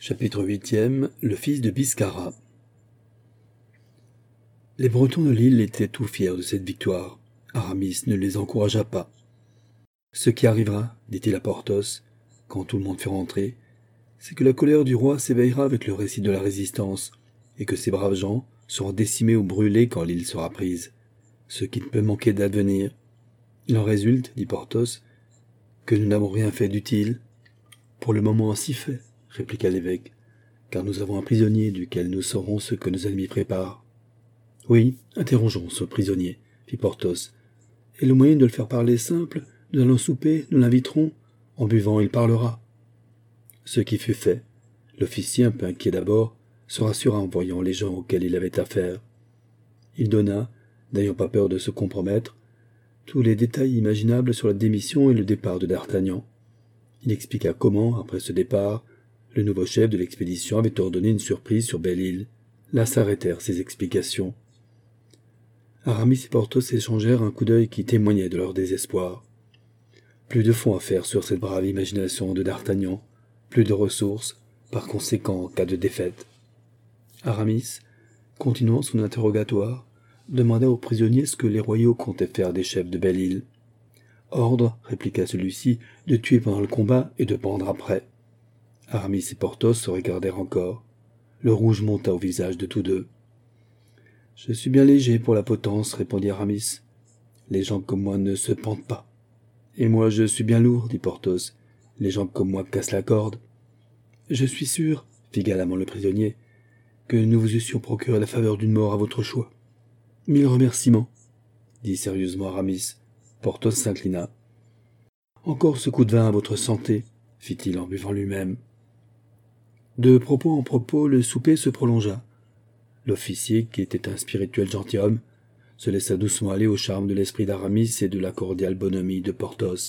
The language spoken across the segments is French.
Chapitre 8e. Le fils de Biscara. Les Bretons de l'île étaient tout fiers de cette victoire. Aramis ne les encouragea pas. « Ce qui arrivera, dit-il à Porthos, quand tout le monde fut rentré, c'est que la colère du roi s'éveillera avec le récit de la résistance, et que ces braves gens seront décimés ou brûlés quand l'île sera prise, ce qui ne peut manquer d'advenir. Il en résulte, dit Porthos, que nous n'avons rien fait d'utile. Pour le moment, si fait, répliqua l'évêque, car nous avons un prisonnier duquel nous saurons ce que nos ennemis préparent. Oui, interrogeons ce prisonnier, fit Porthos, et le moyen de le faire parler simple, nous allons souper, nous l'inviterons, en buvant il parlera. Ce qui fut fait. L'officier, un peu inquiet d'abord, se rassura en voyant les gens auxquels il avait affaire. Il donna, n'ayant pas peur de se compromettre, tous les détails imaginables sur la démission et le départ de d'Artagnan. Il expliqua comment, après ce départ, le nouveau chef de l'expédition avait ordonné une surprise sur Belle-Île. Là s'arrêtèrent ses explications. Aramis et Porthos échangèrent un coup d'œil qui témoignait de leur désespoir. Plus de fonds à faire sur cette brave imagination de d'Artagnan, plus de ressources, par conséquent en cas de défaite. Aramis, continuant son interrogatoire, demanda au prisonnier ce que les royaux comptaient faire des chefs de Belle-Île. « Ordre, répliqua celui-ci, de tuer pendant le combat et de pendre après. » Aramis et Porthos se regardèrent encore. Le rouge monta au visage de tous deux. « Je suis bien léger pour la potence, répondit Aramis. Les gens comme moi ne se pendent pas. Et moi je suis bien lourd, dit Porthos. Les gens comme moi cassent la corde. Je suis sûr, fit galamment le prisonnier, que nous vous eussions procuré la faveur d'une mort à votre choix. 1000 remerciements, dit sérieusement Aramis. Porthos s'inclina. Encore ce coup de vin à votre santé, fit-il en buvant lui-même. De propos en propos, le souper se prolongea. L'officier, qui était un spirituel gentilhomme, se laissa doucement aller au charme de l'esprit d'Aramis et de la cordiale bonhomie de Porthos.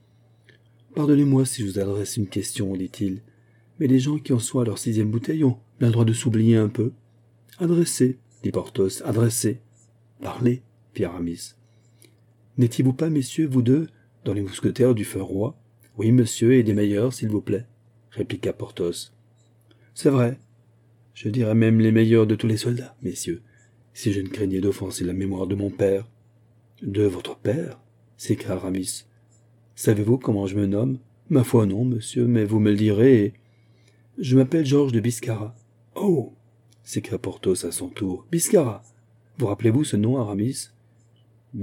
« Pardonnez-moi si je vous adresse une question, dit-il, mais les gens qui en sont à leur 6e bouteille ont bien le droit de s'oublier un peu. »« Adressez, dit Porthos, adressez. »« Parlez, fit Aramis. »« N'étiez-vous pas, messieurs, vous deux, dans les mousquetaires du feu roi ? » ?»« Oui, monsieur, et des meilleurs, s'il vous plaît, » répliqua Porthos. « C'est vrai. Je dirais même les meilleurs de tous les soldats, messieurs, si je ne craignais d'offenser la mémoire de mon père. »« De votre père ?» s'écria Aramis. « Savez-vous comment je me nomme ? » ?»« Ma foi non, monsieur, mais vous me le direz et... »« Je m'appelle Georges de Biscara. »« Oh !» s'écria Porthos à son tour. « Biscara ! Vous rappelez-vous ce nom, Aramis ?»« Biscara, »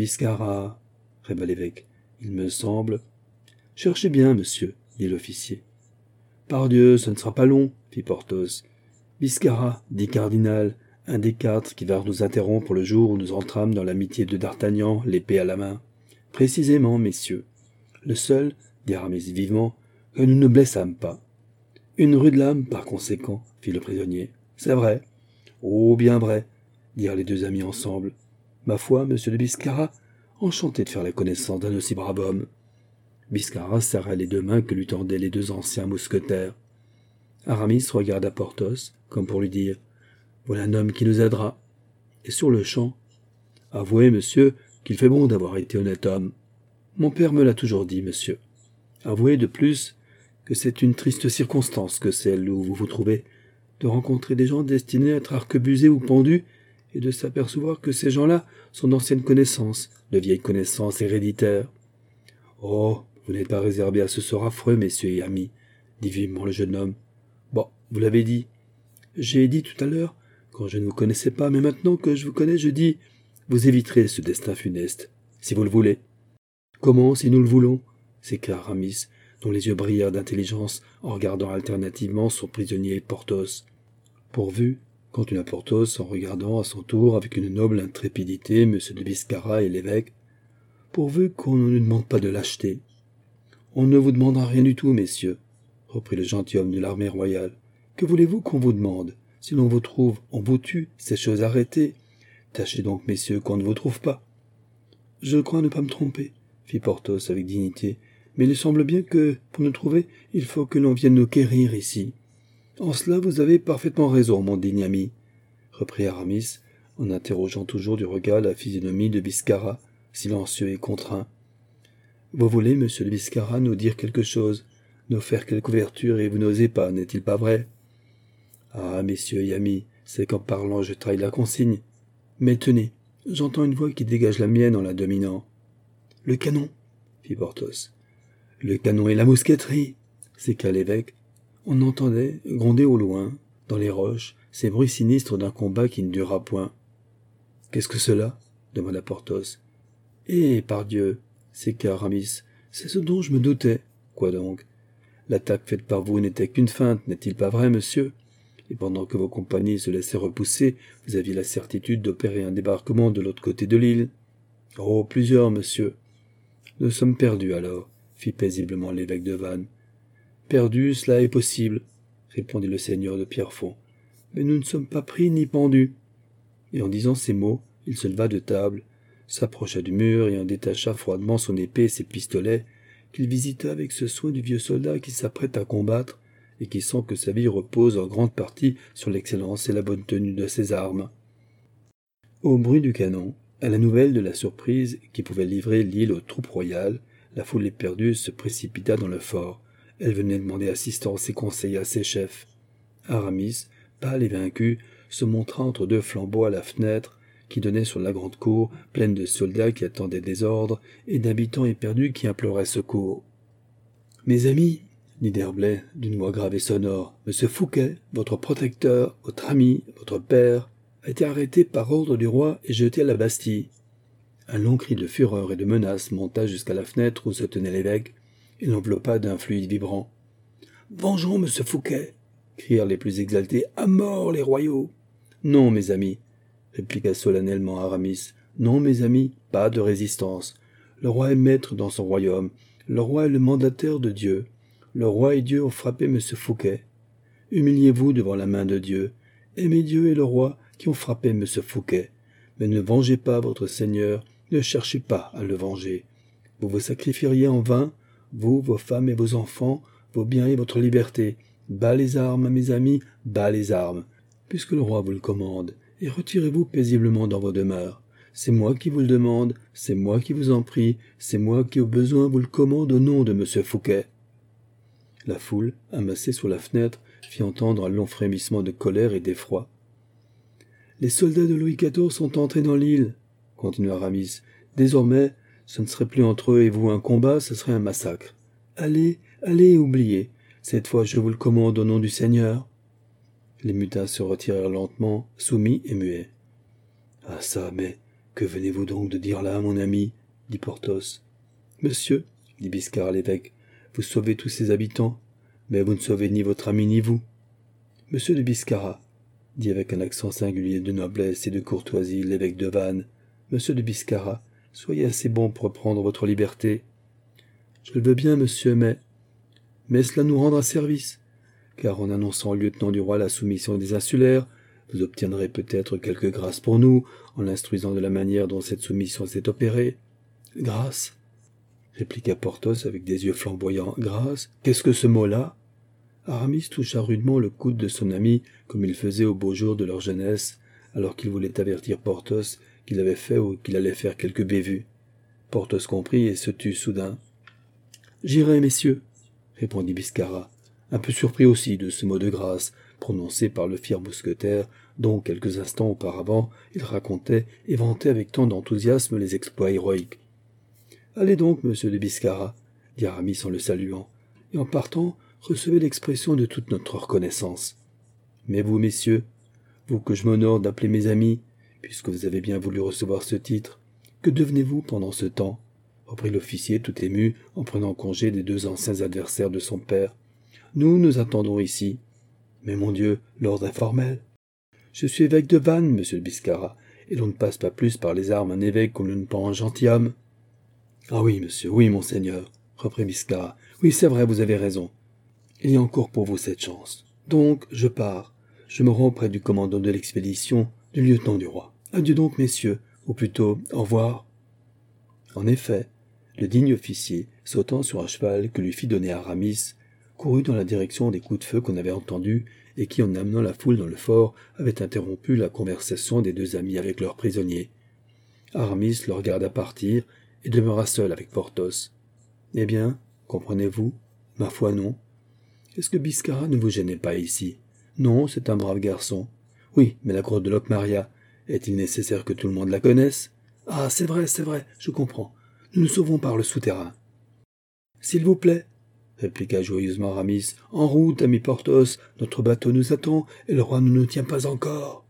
répéta l'évêque. « Il me semble... »« Cherchez bien, monsieur, dit l'officier. »« Pardieu, ce ne sera pas long, fit Porthos. Biscara, dit cardinal, un des 4 qui vinrent nous interrompre le jour où nous entrâmes dans l'amitié de d'Artagnan, l'épée à la main. Précisément, messieurs. Le seul, dit Aramis vivement, que nous ne blessâmes pas. Une rude lame, par conséquent, fit le prisonnier. C'est vrai. Oh, bien vrai, dirent les deux amis ensemble. Ma foi, monsieur de Biscara, enchanté de faire la connaissance d'un aussi brave homme. Biscara serra les 2 mains que lui tendaient les 2 anciens mousquetaires. Aramis regarda Porthos, comme pour lui dire « Voilà un homme qui nous aidera. » Et sur le champ, « Avouez, monsieur, qu'il fait bon d'avoir été honnête homme. Mon père me l'a toujours dit, monsieur. Avouez de plus que c'est une triste circonstance que celle où vous vous trouvez, de rencontrer des gens destinés à être arquebusés ou pendus, et de s'apercevoir que ces gens-là sont d'anciennes connaissances, de vieilles connaissances héréditaires. Oh, vous n'êtes pas réservés à ce sort affreux, messieurs et amis, dit vivement le jeune homme. Bon, vous l'avez dit. J'ai dit tout à l'heure, quand je ne vous connaissais pas, mais maintenant que je vous connais, je dis, vous éviterez ce destin funeste, si vous le voulez. Comment, si nous le voulons ? S'écria Aramis, dont les yeux brillèrent d'intelligence en regardant alternativement son prisonnier et Porthos. Pourvu, continua Porthos en regardant à son tour avec une noble intrépidité M. de Biscara et l'évêque, pourvu qu'on ne nous demande pas de lâcheté. On ne vous demandera rien du tout, messieurs, reprit le gentilhomme de l'armée royale. Que voulez-vous qu'on vous demande ? Si l'on vous trouve, on vous tue, c'est chose arrêtée. Tâchez donc, messieurs, qu'on ne vous trouve pas. Je crois ne pas me tromper, fit Porthos avec dignité, mais il semble bien que, pour nous trouver, il faut que l'on vienne nous quérir ici. En cela, vous avez parfaitement raison, mon digne ami, reprit Aramis, en interrogeant toujours du regard la physionomie de Biscara, silencieux et contraint. Vous voulez, monsieur de Biscara, nous dire quelque chose, nous faire quelque ouverture, et vous n'osez pas, n'est-il pas vrai ? Ah, messieurs et amis, c'est qu'en parlant je trahis la consigne. Mais tenez, j'entends une voix qui dégage la mienne en la dominant. Le canon, fit Porthos. Le canon et la mousqueterie, s'écria l'évêque. On entendait gronder au loin, dans les roches, ces bruits sinistres d'un combat qui ne dura point. Qu'est-ce que cela? Demanda Porthos. Eh, pardieu, s'écria Aramis, c'est ce dont je me doutais. Quoi donc? L'attaque faite par vous n'était qu'une feinte, n'est-il pas vrai, monsieur? Et pendant que vos compagnies se laissaient repousser, vous aviez la certitude d'opérer un débarquement de l'autre côté de l'île. Oh, plusieurs, monsieur. Nous sommes perdus, alors, fit paisiblement l'évêque de Vannes. Perdus, cela est possible, répondit le seigneur de Pierrefonds. Mais nous ne sommes pas pris ni pendus. Et en disant ces mots, il se leva de table, s'approcha du mur et en détacha froidement son épée et ses pistolets, qu'il visita avec ce soin du vieux soldat qui s'apprête à combattre et qui sent que sa vie repose en grande partie sur l'excellence et la bonne tenue de ses armes. Au bruit du canon, à la nouvelle de la surprise qui pouvait livrer l'île aux troupes royales, la foule éperdue se précipita dans le fort. Elle venait demander assistance et conseil à ses chefs. Aramis, pâle et vaincu, se montra entre deux flambeaux à la fenêtre qui donnait sur la grande cour, pleine de soldats qui attendaient des ordres et d'habitants éperdus qui imploraient secours. « Mes amis, dit D'Herblay d'une voix grave et sonore, monsieur Fouquet, votre protecteur, votre ami, votre père, a été arrêté par ordre du roi et jeté à la Bastille. » Un long cri de fureur et de menace monta jusqu'à la fenêtre où se tenait l'évêque et l'enveloppa d'un fluide vibrant. « Vengeons monsieur Fouquet !» crièrent les plus exaltés. « À mort les royaux !»« Non, mes amis, » répliqua solennellement Aramis. « Non, mes amis, pas de résistance. Le roi est maître dans son royaume. Le roi est le mandataire de Dieu. Le roi et Dieu ont frappé M. Fouquet. Humiliez-vous devant la main de Dieu. Aimez Dieu et le roi qui ont frappé M. Fouquet. Mais ne vengez pas votre Seigneur, ne cherchez pas à le venger. Vous vous sacrifieriez en vain, vous, vos femmes et vos enfants, vos biens et votre liberté. Bas les armes, mes amis, bas les armes, puisque le roi vous le commande, et retirez-vous paisiblement dans vos demeures. C'est moi qui vous le demande, c'est moi qui vous en prie, c'est moi qui au besoin vous le commande au nom de M. Fouquet. » La foule, amassée sous la fenêtre, fit entendre un long frémissement de colère et d'effroi. « Les soldats de Louis XIV sont entrés dans l'île, » continua Aramis. « Désormais, ce ne serait plus entre eux et vous un combat, ce serait un massacre. Allez, allez et oubliez. Cette fois, je vous le commande au nom du Seigneur. » Les mutins se retirèrent lentement, soumis et muets. « Ah ça, mais que venez-vous donc de dire là, mon ami ?» dit Porthos. « Monsieur, » dit Biscard à l'évêque, « vous sauvez tous ces habitants, mais vous ne sauvez ni votre ami ni vous. »« Monsieur de Biscarat, » dit avec un accent singulier de noblesse et de courtoisie l'évêque de Vannes, « Monsieur de Biscarat, soyez assez bon pour reprendre votre liberté. »« Je le veux bien, monsieur, mais cela nous rendra service, car en annonçant au lieutenant du roi la soumission des insulaires, vous obtiendrez peut-être quelque grâce pour nous, en l'instruisant de la manière dont cette soumission s'est opérée. »« Grâce » répliqua Porthos avec des yeux flamboyants. « Grâce, qu'est-ce que ce mot-là » Aramis toucha rudement le coude de son ami, comme il faisait au beau jour de leur jeunesse, alors qu'il voulait avertir Porthos qu'il avait fait ou qu'il allait faire quelque bévue. Porthos comprit et se tut soudain. « J'irai, messieurs, » répondit Biscarat, un peu surpris aussi de ce mot de grâce, prononcé par le fier mousquetaire, dont, quelques instants auparavant, il racontait et vantait avec tant d'enthousiasme les exploits héroïques. « Allez donc, monsieur de Biscarat, » dit Aramis en le saluant, « et en partant, recevez l'expression de toute notre reconnaissance. Mais vous, messieurs, vous que je m'honore d'appeler mes amis, puisque vous avez bien voulu recevoir ce titre, que devenez-vous pendant ce temps ?» reprit l'officier tout ému en prenant congé des deux anciens adversaires de son père. « Nous attendons ici. Mais mon Dieu, l'ordre est formel. Je suis évêque de Vannes, monsieur de Biscarat, et l'on ne passe pas plus par les armes un évêque qu'on ne prend un gentilhomme. »« Ah oui, monsieur, oui, monseigneur, » reprit Biscarat. « Oui, c'est vrai, vous avez raison. Il y a encore pour vous cette chance. Donc, je pars. Je me rends auprès du commandant de l'expédition, du lieutenant du roi. Adieu donc, messieurs, ou plutôt, au revoir. » En effet, le digne officier, sautant sur un cheval que lui fit donner Aramis, courut dans la direction des coups de feu qu'on avait entendus et qui, en amenant la foule dans le fort, avaient interrompu la conversation des deux amis avec leurs prisonniers. Aramis le regarda partir et demeura seul avec Porthos. « Eh bien, comprenez-vous ? Ma foi, non. Est-ce que Biscarat ne vous gênait pas ici ? Non, c'est un brave garçon. Oui, mais la grotte de Locmaria, est-il nécessaire que tout le monde la connaisse? Ah, c'est vrai, je comprends. Nous nous sauvons par le souterrain. S'il vous plaît, répliqua joyeusement Aramis. En route, ami Porthos, notre bateau nous attend, et le roi ne nous tient pas encore.